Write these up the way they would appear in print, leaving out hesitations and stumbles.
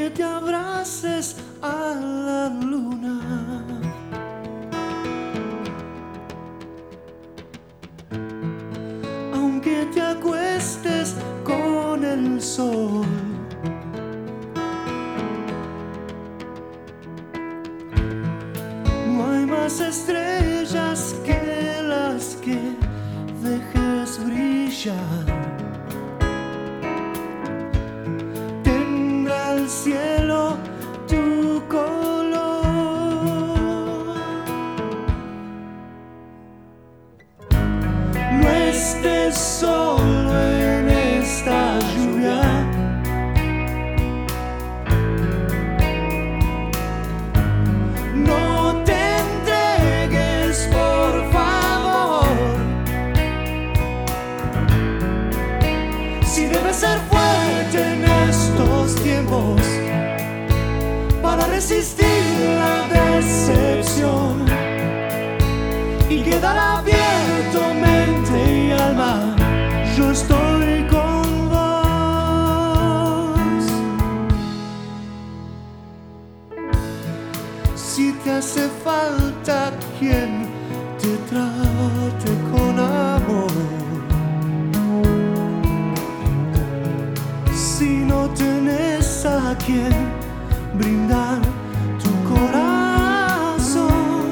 que te abraces a la luna, aunque te acuestes con el sol. No hay más estrellas que las que dejes brillar. Tendrá el cielo tu color. No estés solo en esta lluvia. No te entregues, por favor. Si debes ser fuerte en estos tiempos para resistir la decepción y quedar abierto mente y alma, yo estoy con vos. Si te hace falta quien te trate con amor, si no tenés a quien brindar tu corazón,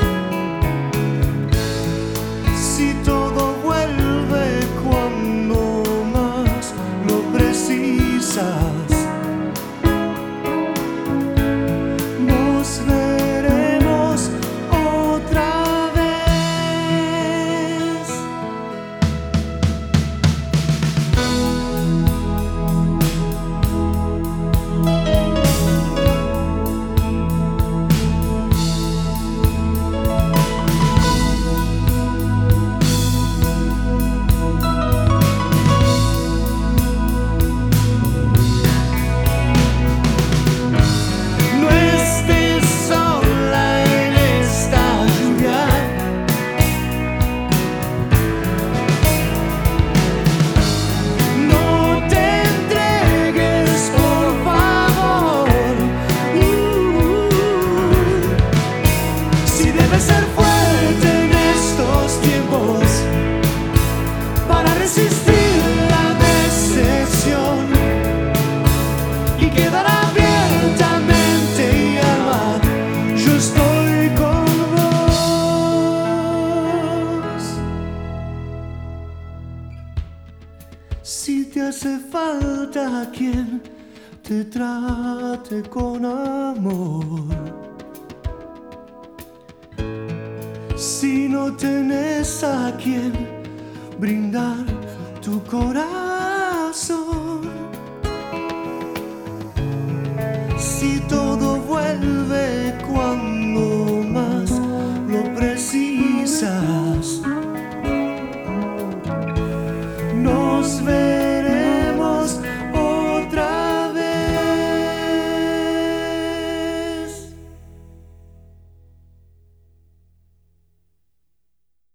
si todo vuelve cuando más lo precisas, nos veremos otra vez. No estés sola en esta lluvia. No te entregues, por favor. Si debes ser fuerte en estos tiempos para resistir la decepción y quedar abiertamente y alma, yo estoy con vos. Si te hace falta quien te trate con amor, si no tenés a quien brindar tu corazón,